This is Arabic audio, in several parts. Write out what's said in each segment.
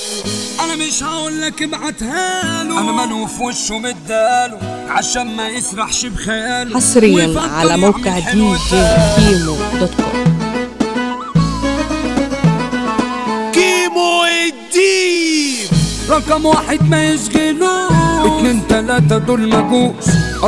انا مش هقولك ابعتها له، انا منو في وشه مداله عشان ما يسرحش بخياله. حصريا على موقع dj-kimo.com. كيمو الدين رقم واحد ما يشغلوش، 2 3 دول مجوش،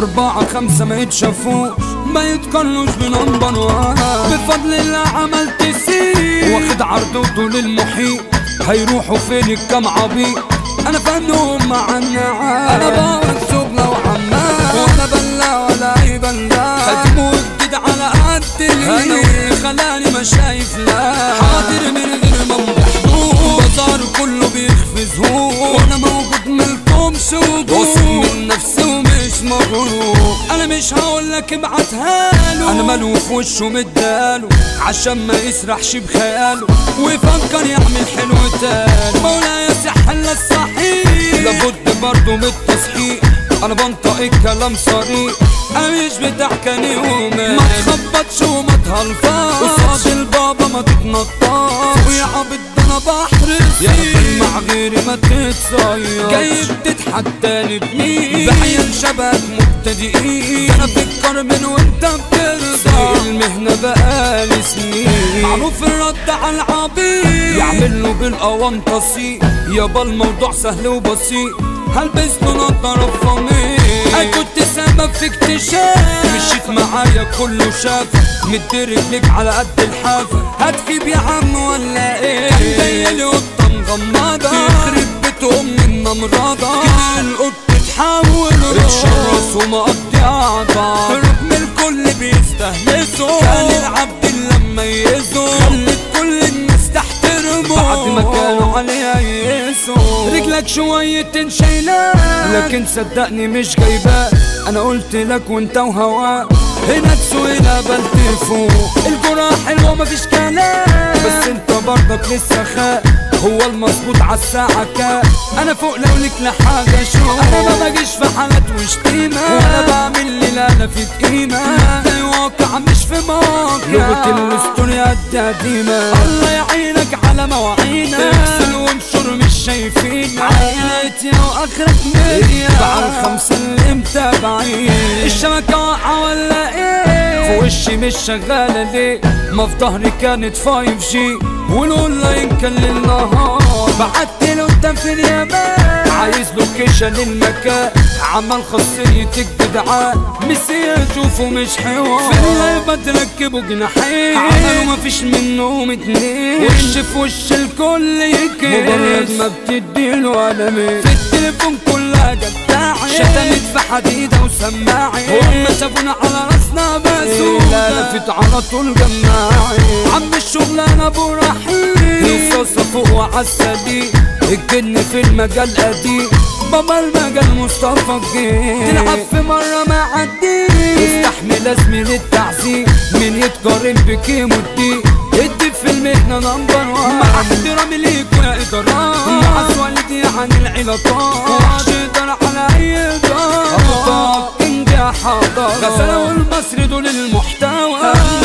4 5 ما يتشافوش، ما يتقارنوش بنمبر 1. بفضل الله عملت سين واخد عرضه طول المحيط، هيروحوا فين الكام عبيط؟ انا فنهم مع النعام، انا بابك شغلة وعمال، ولا بلا ولا اي بلا، خدمه جديد على قد انا واللي خلاني ما شايف لا حاضر من غير ما محدود، بازار كله بيخفزهوه، وانا موجود ملكمش وجود، واثق من نفسي ومش مغرور. انا مش هقولك ابعتها له، انا مالو في وشه مداله عشان ما يسرحش بخياله ويفكر يعمل حلو تاني. مولاي سحل الصحيح لابد برضه من التصحيح، انا بنطق الكلام صريح، انا مش بتاع كاني ومال، ما تخبطش وما تهلفاش، قصاد البابا ما تتنطاش، ويا عبد انا بحر يا مع غيري ما تتصير، جاي بتتحداني بمين بعيال شباب مبتدئين، انا بفكر من وانت بترضى، المهنة بقالي سنين، معروف الرد على العبيد يعمله بالقوام تصيق، يابا الموضوع سهل وبسيط، هلبس له نضارة فمي، انا كنت سبب في اكتشاف، مشيت معايا كله شاف، مدي رجليك على قد الحافة، هتجيب يا عم ولا ايه؟ كان جايلي قطة مغمضة يخرب بيت ام النمرضة، كده القط تحول اتشرس ومقضي عطا، ركم الكل بيستهلسوا، كان العبد اللي مميزه، خلت كل الناس تحترمه، بعد ما كانوا عليه يقيسوا، رجلك شوية شايلاه لكن صدقني مش جايباه، انا قلت لك وانت وهواه، هنا تسوينا بلتفوق، الجرعة حلوة مفيش كلام، بس انت برضك لسه خاق، هو المظبوط عالساعة كام؟ انا فوق لو لك لحاجة شو، انا ما بجيش في حالات وشتيمة، ولا بعمل لي لا انا في قيمة، ده واقع مش في موقع، لغة الاسطوري قد قديمة، الله يعينك على مواعينك، اغسل وانشر مش شايفينك، عائلتي واخرك مية، بعد 5 اللي متابعين، الشبكة واقعة ولا ايه؟ في وشي مش شغالة ليه؟ ما في ظهري كانت 5G، والاونلاين كان للنهار، بعتله قدام في اليابان، عايز لوكيشن المكان، عمل خاصية الجدعان، مسير اشوفه مش حوار، في اللايف بتركبوا جناحين، عملوا مفيش منهم 2، وش في وش الكل يكيس، مجرد ما بتديله قلمين، في التليفون كلها جداعي، شتمت في حديدة وسماعي، وهم شافونا على راسنا بسودة، لفت على طول جماعي، عم الشغلانة ابو رحيم، رصاصة فوق وعالسديد، الجن في المجال قديم، بابا المجال مصطفى الجيل، تلعب في مرة ما عديت، استحمل ازمي للتعذيب، من يتقارن بكيمو الدين، ادي في المهنة نمبر 1، مع احترامي ليك ويا ادارات، مع والدي عن العلاقات، وهتقدر على اي دار، ابطال كينج يا حضر، غزالة والمصري دول المحتوى،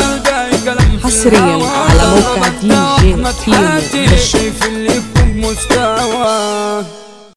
حصريا على موقع dj-kimo.com. شايف اللي يكون مستوى.